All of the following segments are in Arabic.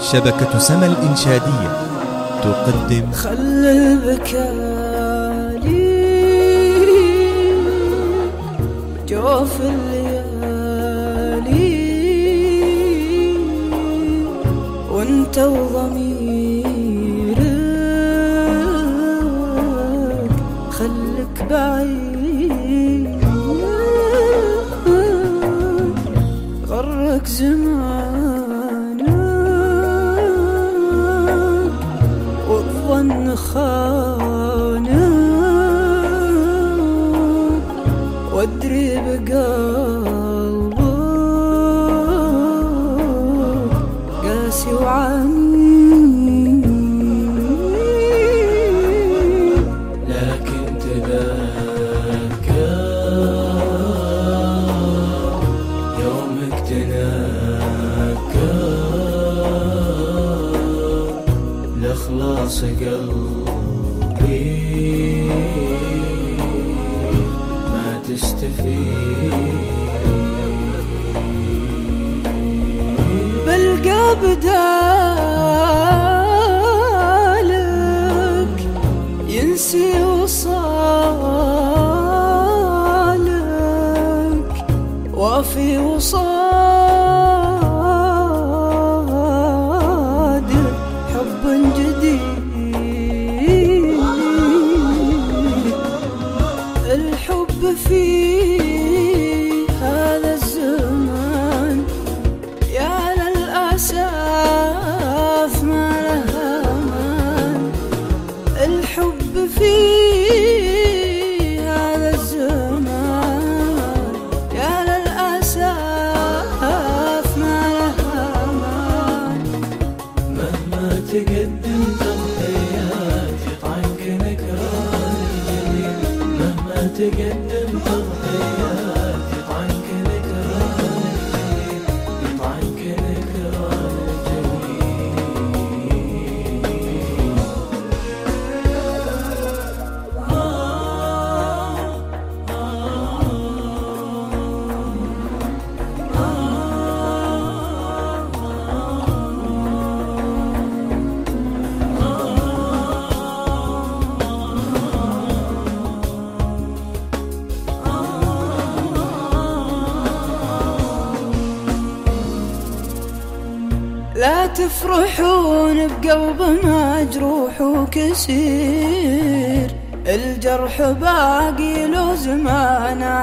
شبكة سما الإنشادية تقدم خل البكاء لي جوف الليالي وانت وضميرك خلك بعيد غرك زمانك والظن خانك وادري بقلبك قاسي وعنيد لكن تذكر يومك تنكر لإخلاص قلبي ما تستفيد بلقى بدالك ينسي وصالك وفي وصاد حب جديد الحب في هذا الزمان يا للأسف ما له أمان الحب في هذا الزمان يا للأسف ما له أمان مهما تقدم تضحيات يطعنك نكران الجميل مهما تقدم تضحيات يطعنك نكران الجميل يطعنك نكران لا تفرحون بقلب مجروح وكسير الجرح باقي له زمان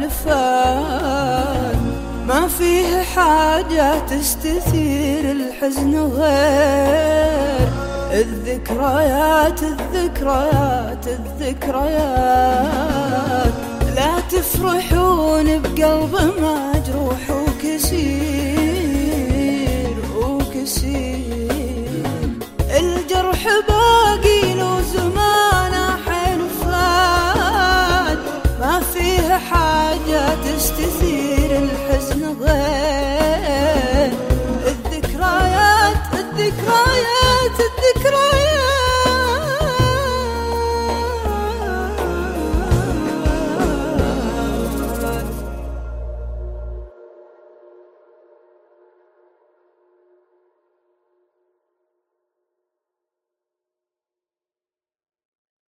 حلفان ما فيه حاجة تستثير الحزن غير الذكريات الذكريات الذكريات لا تفرحون بقلب